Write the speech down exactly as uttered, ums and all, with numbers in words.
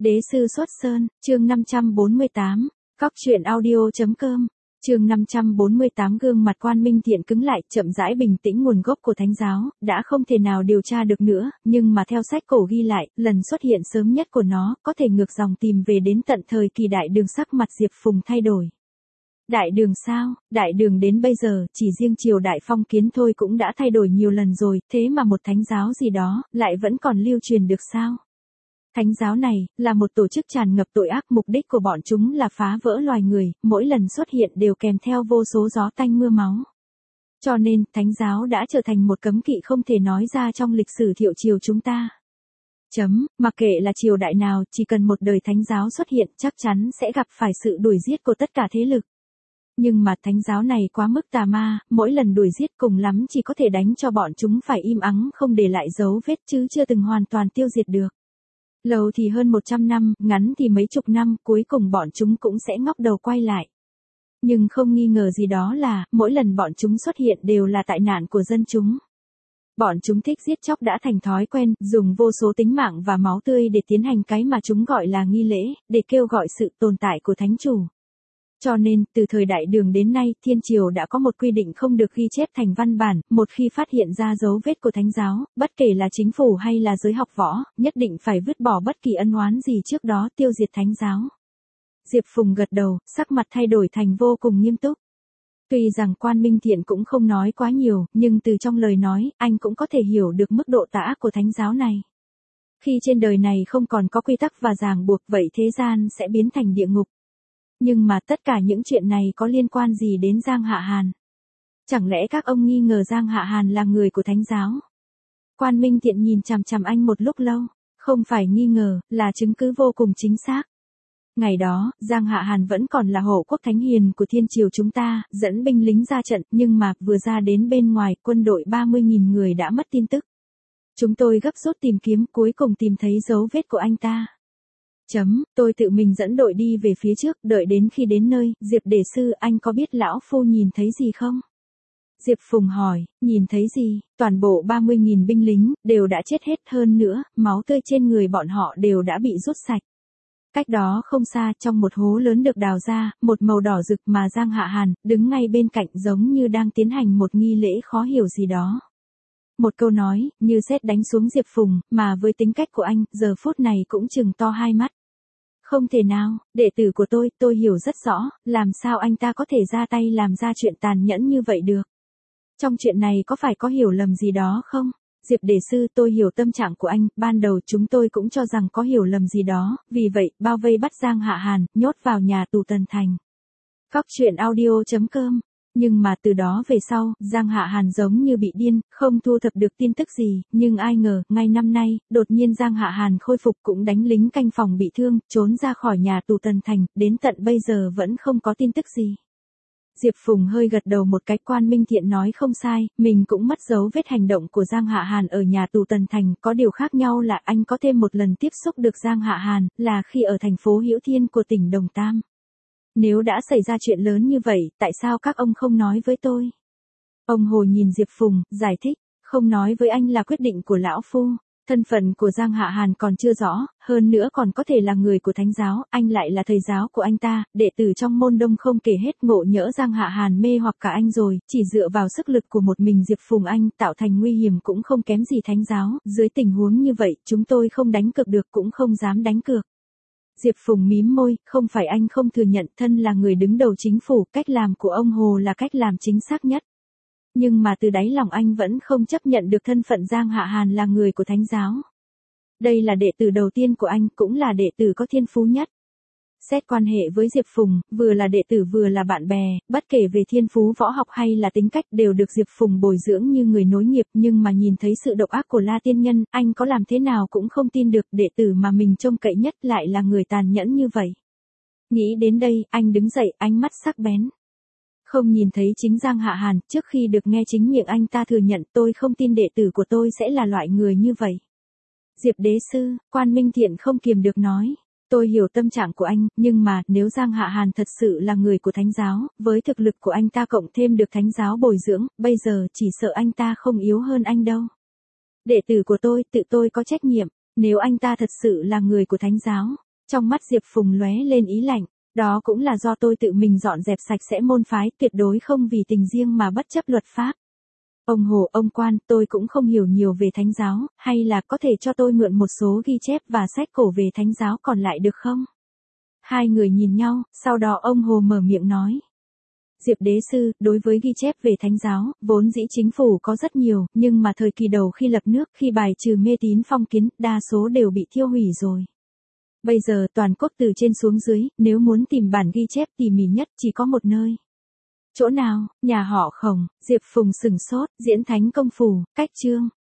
Đế sư xuất sơn, chương năm trăm bốn mươi tám, Cóc truyện audio.com, chương năm trăm bốn mươi tám. Gương mặt Quan Minh Thiện cứng lại, chậm rãi bình tĩnh. Nguồn gốc của thánh giáo đã không thể nào điều tra được nữa, nhưng mà theo sách cổ ghi lại, lần xuất hiện sớm nhất của nó có thể ngược dòng tìm về đến tận thời kỳ Đại Đường. Sắc mặt Diệp Phùng thay đổi. Đại Đường sao? Đại Đường đến bây giờ, chỉ riêng triều Đại Phong Kiến thôi cũng đã thay đổi nhiều lần rồi, thế mà một thánh giáo gì đó lại vẫn còn lưu truyền được sao? Thánh giáo này là một tổ chức tràn ngập tội ác, mục đích của bọn chúng là phá vỡ loài người, mỗi lần xuất hiện đều kèm theo vô số gió tanh mưa máu. Cho nên, thánh giáo đã trở thành một cấm kỵ không thể nói ra trong lịch sử thiệu triều chúng ta. Chấm, mặc kệ là triều đại nào, chỉ cần một đời thánh giáo xuất hiện chắc chắn sẽ gặp phải sự đuổi giết của tất cả thế lực. Nhưng mà thánh giáo này quá mức tà ma, mỗi lần đuổi giết cùng lắm chỉ có thể đánh cho bọn chúng phải im ắng không để lại dấu vết chứ chưa từng hoàn toàn tiêu diệt được. Lâu thì hơn một trăm năm, ngắn thì mấy chục năm, cuối cùng bọn chúng cũng sẽ ngóc đầu quay lại. Nhưng không nghi ngờ gì đó là, mỗi lần bọn chúng xuất hiện đều là tại nạn của dân chúng. Bọn chúng thích giết chóc đã thành thói quen, dùng vô số tính mạng và máu tươi để tiến hành cái mà chúng gọi là nghi lễ, để kêu gọi sự tồn tại của thánh chủ. Cho nên, từ thời Đại Đường đến nay, Thiên Triều đã có một quy định không được ghi chép thành văn bản, một khi phát hiện ra dấu vết của thánh giáo, bất kể là chính phủ hay là giới học võ, nhất định phải vứt bỏ bất kỳ ân oán gì trước đó, tiêu diệt thánh giáo. Diệp Phùng gật đầu, sắc mặt thay đổi thành vô cùng nghiêm túc. Tuy rằng Quan Minh Thiện cũng không nói quá nhiều, nhưng từ trong lời nói, anh cũng có thể hiểu được mức độ tà ác của thánh giáo này. Khi trên đời này không còn có quy tắc và ràng buộc, vậy thế gian sẽ biến thành địa ngục. Nhưng mà tất cả những chuyện này có liên quan gì đến Giang Hạ Hàn? Chẳng lẽ các ông nghi ngờ Giang Hạ Hàn là người của thánh giáo? Quan Minh Thiện nhìn chằm chằm anh một lúc lâu, không phải nghi ngờ, là chứng cứ vô cùng chính xác. Ngày đó, Giang Hạ Hàn vẫn còn là hộ quốc thánh hiền của Thiên Triều chúng ta, dẫn binh lính ra trận, nhưng mà vừa ra đến bên ngoài, quân đội ba mươi nghìn người đã mất tin tức. Chúng tôi gấp rút tìm kiếm, cuối cùng tìm thấy dấu vết của anh ta. Chấm, tôi tự mình dẫn đội đi về phía trước, đợi đến khi đến nơi, Diệp Đề Sư, anh có biết lão phu nhìn thấy gì không? Diệp Phùng hỏi, nhìn thấy gì? Toàn bộ ba mươi nghìn binh lính, đều đã chết hết, hơn nữa, máu tươi trên người bọn họ đều đã bị rút sạch. Cách đó không xa, trong một hố lớn được đào ra, một màu đỏ rực mà Giang Hạ Hàn, đứng ngay bên cạnh giống như đang tiến hành một nghi lễ khó hiểu gì đó. Một câu nói, như sét đánh xuống Diệp Phùng, mà với tính cách của anh, giờ phút này cũng trừng to hai mắt. Không thể nào, đệ tử của tôi, tôi hiểu rất rõ, làm sao anh ta có thể ra tay làm ra chuyện tàn nhẫn như vậy được. Trong chuyện này có phải có hiểu lầm gì đó không? Diệp Đề Sư, tôi hiểu tâm trạng của anh, ban đầu chúng tôi cũng cho rằng có hiểu lầm gì đó, vì vậy, bao vây bắt Giang Hạ Hàn, nhốt vào nhà tù Tần Thành. Cóc truyện audio.com. Nhưng mà từ đó về sau, Giang Hạ Hàn giống như bị điên, không thu thập được tin tức gì, nhưng ai ngờ, ngay năm nay, đột nhiên Giang Hạ Hàn khôi phục cũng đánh lính canh phòng bị thương, trốn ra khỏi nhà tù Tần Thành, đến tận bây giờ vẫn không có tin tức gì. Diệp Phùng hơi gật đầu một cái. Quan Minh Thiện nói không sai, mình cũng mất dấu vết hành động của Giang Hạ Hàn ở nhà tù Tần Thành, có điều khác nhau là anh có thêm một lần tiếp xúc được Giang Hạ Hàn, là khi ở thành phố Hữu Thiên của tỉnh Đồng Tam. Nếu đã xảy ra chuyện lớn như vậy, tại sao các ông không nói với tôi? Ông Hồ nhìn Diệp Phùng, giải thích, không nói với anh là quyết định của lão phu. Thân phận của Giang Hạ Hàn còn chưa rõ, hơn nữa còn có thể là người của thánh giáo, anh lại là thầy giáo của anh ta, đệ tử trong môn đông không kể hết, ngộ nhỡ Giang Hạ Hàn mê hoặc cả anh rồi, chỉ dựa vào sức lực của một mình Diệp Phùng anh tạo thành nguy hiểm cũng không kém gì thánh giáo, dưới tình huống như vậy, chúng tôi không đánh cược được cũng không dám đánh cược. Diệp Phùng mím môi, không phải anh không thừa nhận, thân là người đứng đầu chính phủ, cách làm của ông Hồ là cách làm chính xác nhất. Nhưng mà từ đáy lòng anh vẫn không chấp nhận được thân phận Giang Hạ Hàn là người của thánh giáo. Đây là đệ tử đầu tiên của anh, cũng là đệ tử có thiên phú nhất. Xét quan hệ với Diệp Phùng, vừa là đệ tử vừa là bạn bè, bất kể về thiên phú võ học hay là tính cách đều được Diệp Phùng bồi dưỡng như người nối nghiệp, nhưng mà nhìn thấy sự độc ác của La Tiên Nhân, anh có làm thế nào cũng không tin được đệ tử mà mình trông cậy nhất lại là người tàn nhẫn như vậy. Nghĩ đến đây, anh đứng dậy, ánh mắt sắc bén. Không nhìn thấy chính Giang Hạ Hàn, trước khi được nghe chính miệng anh ta thừa nhận, tôi không tin đệ tử của tôi sẽ là loại người như vậy. Diệp Đế Sư, Quan Minh Thiện không kiềm được nói. Tôi hiểu tâm trạng của anh, nhưng mà, nếu Giang Hạ Hàn thật sự là người của thánh giáo, với thực lực của anh ta cộng thêm được thánh giáo bồi dưỡng, bây giờ chỉ sợ anh ta không yếu hơn anh đâu. Đệ tử của tôi, tự tôi có trách nhiệm, nếu anh ta thật sự là người của thánh giáo, Trong mắt Diệp Phùng lóe lên ý lạnh, đó cũng là do tôi tự mình dọn dẹp sạch sẽ môn phái, tuyệt đối không vì tình riêng mà bất chấp luật pháp. Ông Hồ, ông Quan, tôi cũng không hiểu nhiều về thánh giáo, hay là có thể cho tôi mượn một số ghi chép và sách cổ về thánh giáo còn lại được không? Hai người nhìn nhau, sau đó ông Hồ mở miệng nói. Diệp đế sư, đối với ghi chép về thánh giáo, vốn dĩ chính phủ có rất nhiều, nhưng mà thời kỳ đầu khi lập nước, khi bài trừ mê tín phong kiến, đa số đều bị thiêu hủy rồi. Bây giờ toàn quốc từ trên xuống dưới, nếu muốn tìm bản ghi chép tỉ mỉ nhất chỉ có một nơi. Chỗ nào? Nhà họ Khổng. Diệp Phùng sừng sốt, Diễn Thánh Công Phủ, cách chương.